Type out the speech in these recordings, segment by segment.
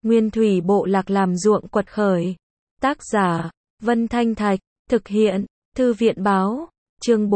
Nguyên thủy bộ lạc làm ruộng quật khởi. Tác giả, Vân Thanh Thạch, thực hiện, Thư viện báo, chương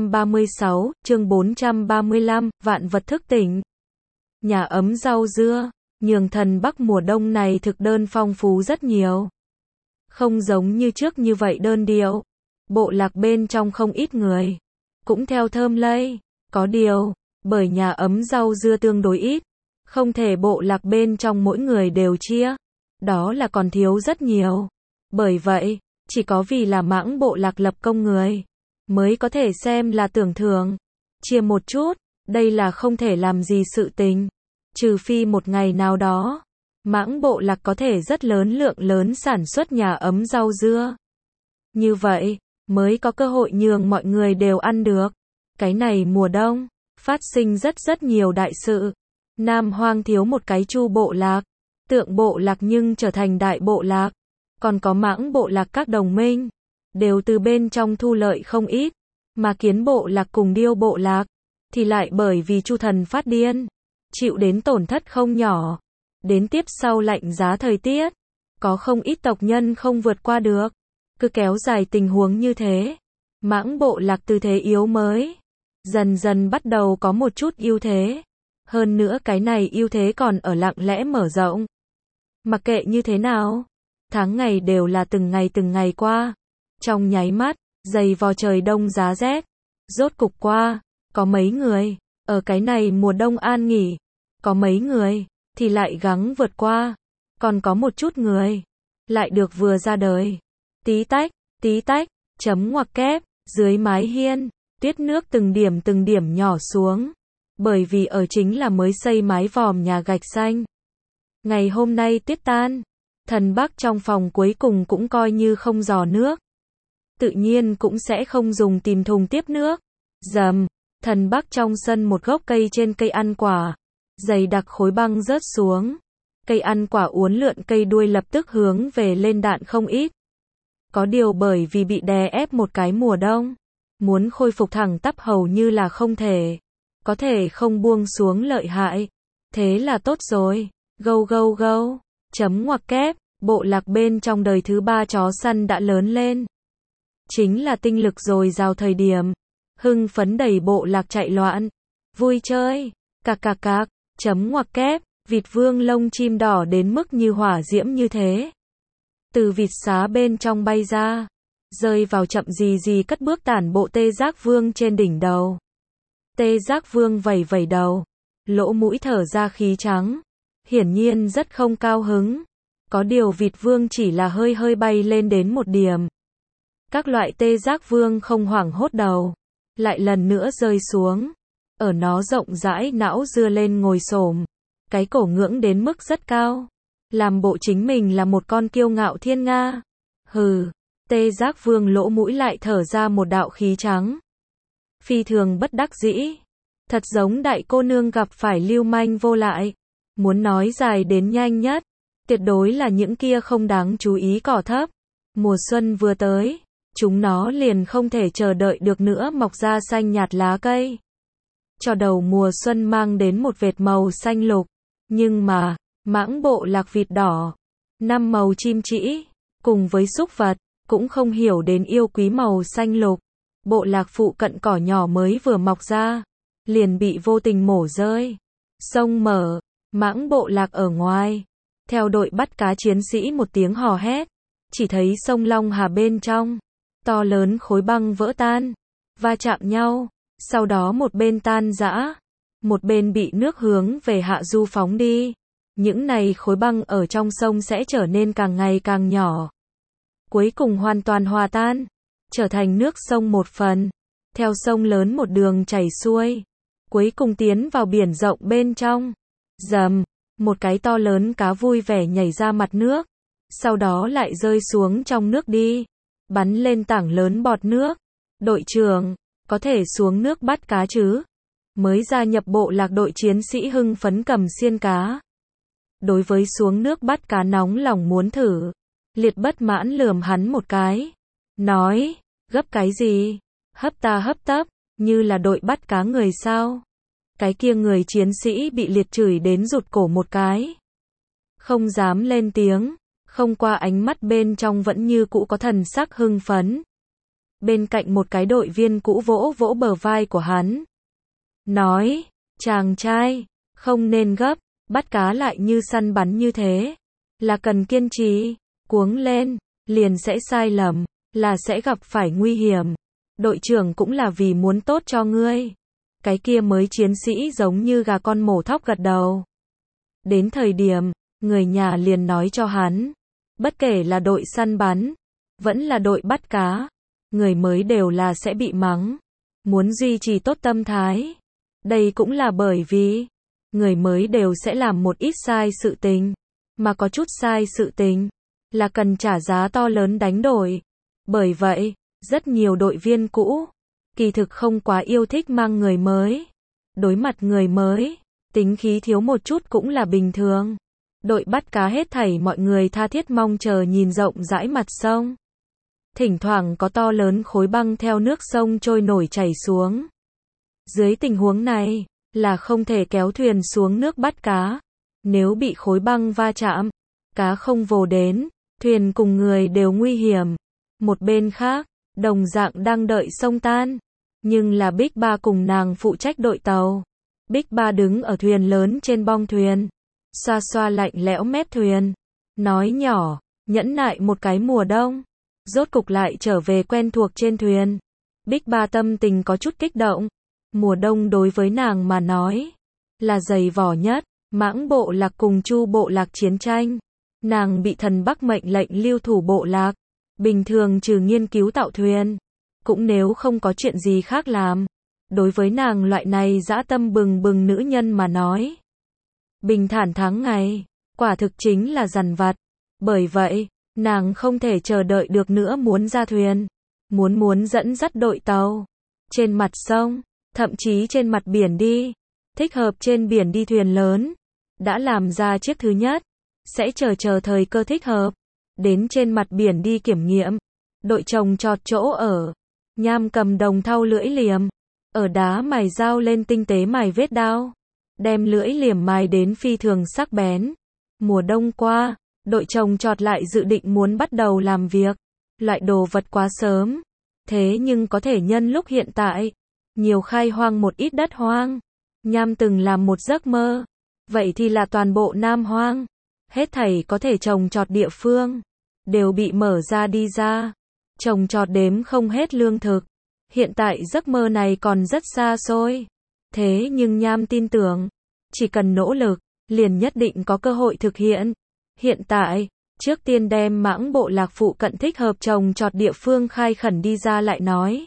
436, chương 435, vạn vật thức tỉnh. Nhà ấm rau dưa, nhường thần Bắc mùa đông này thực đơn phong phú rất nhiều. Không giống như trước như vậy đơn điệu. Bộ lạc bên trong không ít người, cũng theo thơm lây. Có điều, bởi nhà ấm rau dưa tương đối ít, không thể bộ lạc bên trong mỗi người đều chia. Đó là còn thiếu rất nhiều. Bởi vậy, chỉ có vì là mãng bộ lạc lập công người, mới có thể xem là tưởng thưởng. Chia một chút, đây là không thể làm gì sự tình. Trừ phi một ngày nào đó, mãng bộ lạc có thể rất lượng lớn sản xuất nhà ấm rau dưa. Như vậy, mới có cơ hội nhường mọi người đều ăn được. Cái này mùa đông, phát sinh rất nhiều đại sự. Nam Hoang thiếu một cái Chu bộ lạc, Tượng bộ lạc nhưng trở thành đại bộ lạc. Còn có mãng bộ lạc các đồng minh, đều từ bên trong thu lợi không ít. Mà Kiến bộ lạc cùng Điêu bộ lạc, thì lại bởi vì Chu thần phát điên, chịu đến tổn thất không nhỏ. Đến tiếp sau lạnh giá thời tiết, có không ít tộc nhân không vượt qua được. Cứ kéo dài tình huống như thế, mãng bộ lạc từ thế yếu mới dần dần bắt đầu có một chút ưu thế. Hơn nữa cái này ưu thế còn ở lặng lẽ mở rộng. Mặc kệ như thế nào, tháng ngày đều là từng ngày qua. Trong nháy mắt, dày vò trời đông giá rét, rốt cục qua. Có mấy người ở cái này mùa đông an nghỉ, có mấy người thì lại gắng vượt qua, còn có một chút người lại được vừa ra đời. Tí tách, chấm ngoặc kép, dưới mái hiên, tuyết nước từng điểm nhỏ xuống. Bởi vì ở chính là mới xây mái vòm nhà gạch xanh. Ngày hôm nay tuyết tan, thần Bắc trong phòng cuối cùng cũng coi như không rò nước. Tự nhiên cũng sẽ không dùng tìm thùng tiếp nước. Rầm, thần Bắc trong sân một gốc cây trên cây ăn quả, dày đặc khối băng rớt xuống. Cây ăn quả uốn lượn cây đuôi lập tức hướng về lên đạn không ít. Có điều bởi vì bị đè ép một cái mùa đông, muốn khôi phục thẳng tắp hầu như là không thể. Có thể không buông xuống lợi hại. Thế là tốt rồi. Gâu. Chấm ngoặc kép, bộ lạc bên trong đời thứ 3 chó săn đã lớn lên. Chính là tinh lực dồi dào thời điểm. Hưng phấn đẩy bộ lạc chạy loạn. Vui chơi. Cạc. Chấm ngoặc kép, vịt vương lông chim đỏ đến mức như hỏa diễm như thế. Từ vịt xá bên trong bay ra, rơi vào chậm gì cất bước tản bộ Tê Giác Vương trên đỉnh đầu. Tê Giác Vương vẩy đầu, lỗ mũi thở ra khí trắng, hiển nhiên rất không cao hứng. Có điều vịt vương chỉ là hơi bay lên đến một điểm. Các loại Tê Giác Vương không hoảng hốt đầu, lại lần nữa rơi xuống. Ở nó rộng rãi não dưa lên ngồi xổm, cái cổ ngưỡng đến mức rất cao, làm bộ chính mình là một con kiêu ngạo thiên nga. Hừ, Tê Giác Vương lỗ mũi lại thở ra một đạo khí trắng. Phi thường bất đắc dĩ. Thật giống đại cô nương gặp phải lưu manh vô lại. Muốn nói dài đến nhanh nhất, tuyệt đối là những kia không đáng chú ý cỏ thấp. Mùa xuân vừa tới, chúng nó liền không thể chờ đợi được nữa mọc ra xanh nhạt lá cây. Cho đầu mùa xuân mang đến một vệt màu xanh lục. Nhưng mà, mãng bộ lạc vịt đỏ, 5 màu chim trĩ, cùng với súc vật, cũng không hiểu đến yêu quý màu xanh lục. Bộ lạc phụ cận cỏ nhỏ mới vừa mọc ra, liền bị vô tình mổ rơi. Sông mở, mãng bộ lạc ở ngoài, theo đội bắt cá chiến sĩ một tiếng hò hét, chỉ thấy sông Long Hà bên trong, to lớn khối băng vỡ tan, va chạm nhau, sau đó một bên tan rã, một bên bị nước hướng về hạ du phóng đi. Những này khối băng ở trong sông sẽ trở nên càng ngày càng nhỏ, cuối cùng hoàn toàn hòa tan, trở thành nước sông một phần, theo sông lớn một đường chảy xuôi, cuối cùng tiến vào biển rộng bên trong. Rầm, một cái to lớn cá vui vẻ nhảy ra mặt nước, sau đó lại rơi xuống trong nước đi, bắn lên tảng lớn bọt nước. Đội trưởng, có thể xuống nước bắt cá chứ? Mới gia nhập bộ lạc đội chiến sĩ hưng phấn cầm xiên cá. Đối với xuống nước bắt cá nóng lòng muốn thử, Liệt bất mãn lườm hắn một cái, nói, gấp cái gì? Hấp ta hấp tấp, như là đội bắt cá người sao? Cái kia người chiến sĩ bị Liệt chửi đến rụt cổ một cái. không dám lên tiếng, không qua ánh mắt bên trong vẫn như cũ có thần sắc hưng phấn. Bên cạnh một cái đội viên cũ vỗ vỗ bờ vai của hắn. Nói, chàng trai, không nên gấp, bắt cá lại như săn bắn như thế. Là cần kiên trì, cuống lên, liền sẽ sai lầm, là sẽ gặp phải nguy hiểm. Đội trưởng cũng là vì muốn tốt cho ngươi. Cái kia mới chiến sĩ giống như gà con mổ thóc gật đầu. Đến thời điểm, người nhà liền nói cho hắn. Bất kể là đội săn bắn, vẫn là đội bắt cá. Người mới đều là sẽ bị mắng. Muốn duy trì tốt tâm thái. Đây cũng là bởi vì, người mới đều sẽ làm một ít sai sự tình. Mà có chút sai sự tình, là cần trả giá to lớn đánh đổi. Bởi vậy, rất nhiều đội viên cũ, kỳ thực không quá yêu thích mang người mới. Đối mặt người mới, tính khí thiếu một chút cũng là bình thường. Đội bắt cá hết thảy mọi người tha thiết mong chờ nhìn rộng rãi mặt sông. Thỉnh thoảng có to lớn khối băng theo nước sông trôi nổi chảy xuống. Dưới tình huống này, là không thể kéo thuyền xuống nước bắt cá. Nếu bị khối băng va chạm, cá không vồ đến, thuyền cùng người đều nguy hiểm. Một bên khác, đồng dạng đang đợi sông tan. Nhưng là Big Ba cùng nàng phụ trách đội tàu. Big Ba đứng ở thuyền lớn trên bong thuyền. Xoa xoa lạnh lẽo mép thuyền. Nói nhỏ, nhẫn nại một cái mùa đông. Rốt cục lại trở về quen thuộc trên thuyền. Big Ba tâm tình có chút kích động. Mùa đông đối với nàng mà nói, là dày vỏ nhất. Mãng bộ lạc cùng Chu bộ lạc chiến tranh. Nàng bị thần Bắc mệnh lệnh lưu thủ bộ lạc. Bình thường trừ nghiên cứu tạo thuyền, cũng nếu không có chuyện gì khác làm. Đối với nàng loại này dã tâm bừng bừng nữ nhân mà nói, bình thản tháng ngày, quả thực chính là dằn vặt. Bởi vậy, nàng không thể chờ đợi được nữa muốn ra thuyền. Muốn dẫn dắt đội tàu. Trên mặt sông, thậm chí trên mặt biển đi. Thích hợp trên biển đi thuyền lớn. Đã làm ra chiếc thứ nhất. Sẽ chờ thời cơ thích hợp. Đến trên mặt biển đi kiểm nghiệm. Đội trồng trọt chỗ ở. Nham cầm đồng thau lưỡi liềm. Ở đá mài dao lên tinh tế mài vết đao. Đem lưỡi liềm mài đến phi thường sắc bén. Mùa đông qua, đội trồng trọt lại dự định muốn bắt đầu làm việc. Loại đồ vật quá sớm. Thế nhưng có thể nhân lúc hiện tại. Nhiều khai hoang một ít đất hoang. Nham từng làm một giấc mơ. Vậy thì là toàn bộ Nam Hoang. Hết thảy có thể trồng trọt địa phương. Đều bị mở ra đi ra. Trồng trọt đếm không hết lương thực. Hiện tại giấc mơ này còn rất xa xôi. Thế nhưng Nham tin tưởng. Chỉ cần nỗ lực, liền nhất định có cơ hội thực hiện. Hiện tại, trước tiên đem mãng bộ lạc phụ cận thích hợp trồng trọt địa phương khai khẩn đi ra lại nói.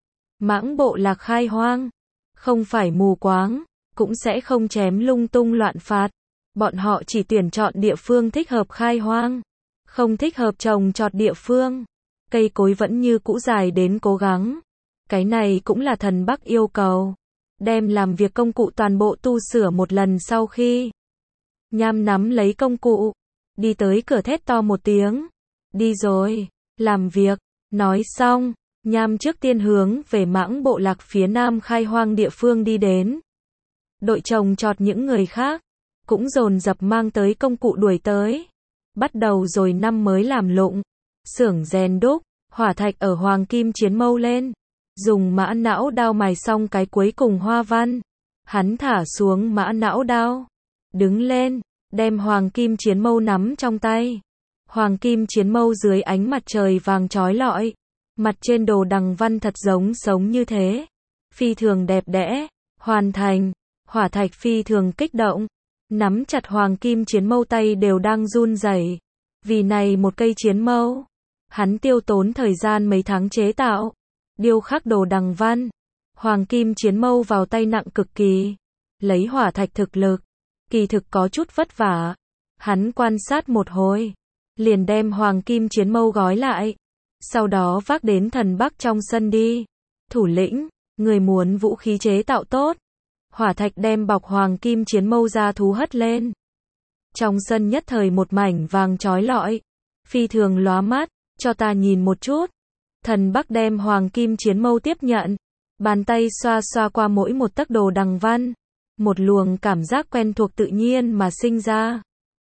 Mãng bộ lạc khai hoang. Không phải mù quáng. Cũng sẽ không chém lung tung loạn phạt. Bọn họ chỉ tuyển chọn địa phương thích hợp khai hoang. Không thích hợp trồng trọt địa phương. Cây cối vẫn như cũ dài đến cố gắng. Cái này cũng là thần Bắc yêu cầu. Đem làm việc công cụ toàn bộ tu sửa một lần sau khi. Nham nắm lấy công cụ. Đi tới cửa thét to một tiếng. Đi rồi. Làm việc. Nói xong. Nham trước tiên hướng về mãng bộ lạc phía nam khai hoang địa phương đi đến. Đội trồng trọt những người khác. Cũng dồn dập mang tới công cụ đuổi tới. Bắt đầu rồi năm mới làm lụng. Xưởng rèn đúc. Hỏa thạch ở hoàng kim chiến mâu lên. Dùng mã não đao mài xong cái cuối cùng hoa văn. Hắn thả xuống mã não đao. Đứng lên. Đem hoàng kim chiến mâu nắm trong tay. Hoàng kim chiến mâu dưới ánh mặt trời vàng chói lọi. Mặt trên đồ đằng văn thật giống sống như thế. Phi thường đẹp đẽ. Hoàn thành. Hỏa thạch phi thường kích động. Nắm chặt hoàng kim chiến mâu tay đều đang run rẩy. Vì này một cây chiến mâu, hắn tiêu tốn thời gian mấy tháng chế tạo. Điêu khắc đồ đằng văn. Hoàng kim chiến mâu vào tay nặng cực kỳ. Lấy hỏa thạch thực lực. Kỳ thực có chút vất vả. Hắn quan sát một hồi. Liền đem hoàng kim chiến mâu gói lại. Sau đó vác đến thần Bắc trong sân đi. Thủ lĩnh, người muốn vũ khí chế tạo tốt. Hỏa thạch đem bọc hoàng kim chiến mâu ra thú hất lên. Trong sân nhất thời một mảnh vàng chói lọi. Phi thường lóa mắt, cho ta nhìn một chút. Thần Bắc đem hoàng kim chiến mâu tiếp nhận. Bàn tay xoa xoa qua mỗi một tấc đồ đằng văn. Một luồng cảm giác quen thuộc tự nhiên mà sinh ra.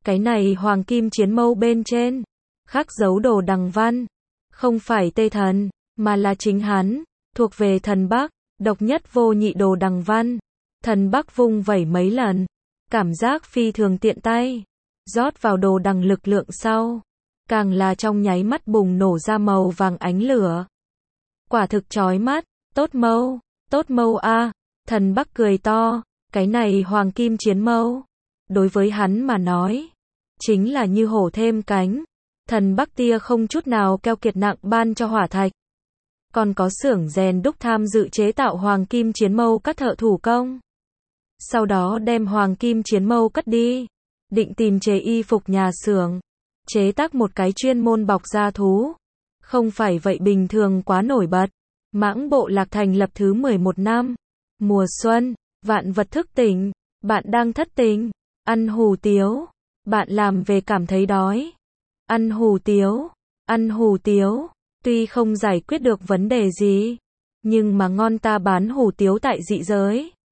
Cái này hoàng kim chiến mâu bên trên, khắc dấu đồ đằng văn, không phải Tê Thần, mà là chính hắn, thuộc về thần Bắc, độc nhất vô nhị đồ đằng văn. Thần Bắc vung vẩy mấy lần, cảm giác phi thường tiện tay, rót vào đồ đằng lực lượng sau, càng là trong nháy mắt bùng nổ ra màu vàng ánh lửa. Quả thực chói mắt, tốt mâu a, thần Bắc cười to, cái này hoàng kim chiến mâu, đối với hắn mà nói, chính là như hổ thêm cánh. Thần Bắc tia không chút nào keo kiệt nặng ban cho hỏa thạch. Còn có xưởng rèn đúc tham dự chế tạo hoàng kim chiến mâu các thợ thủ công. Sau đó đem hoàng kim chiến mâu cất đi, định tìm chế y phục nhà xưởng, chế tác một cái chuyên môn bọc da thú. Không phải vậy bình thường quá nổi bật. Mãng Bộ Lạc thành lập thứ 11 năm. Mùa xuân, vạn vật thức tỉnh, bạn đang thất tình, ăn hủ tiếu, bạn làm về cảm thấy đói. Ăn hủ tiếu, tuy không giải quyết được vấn đề gì, nhưng mà ngon ta bán hủ tiếu tại dị giới.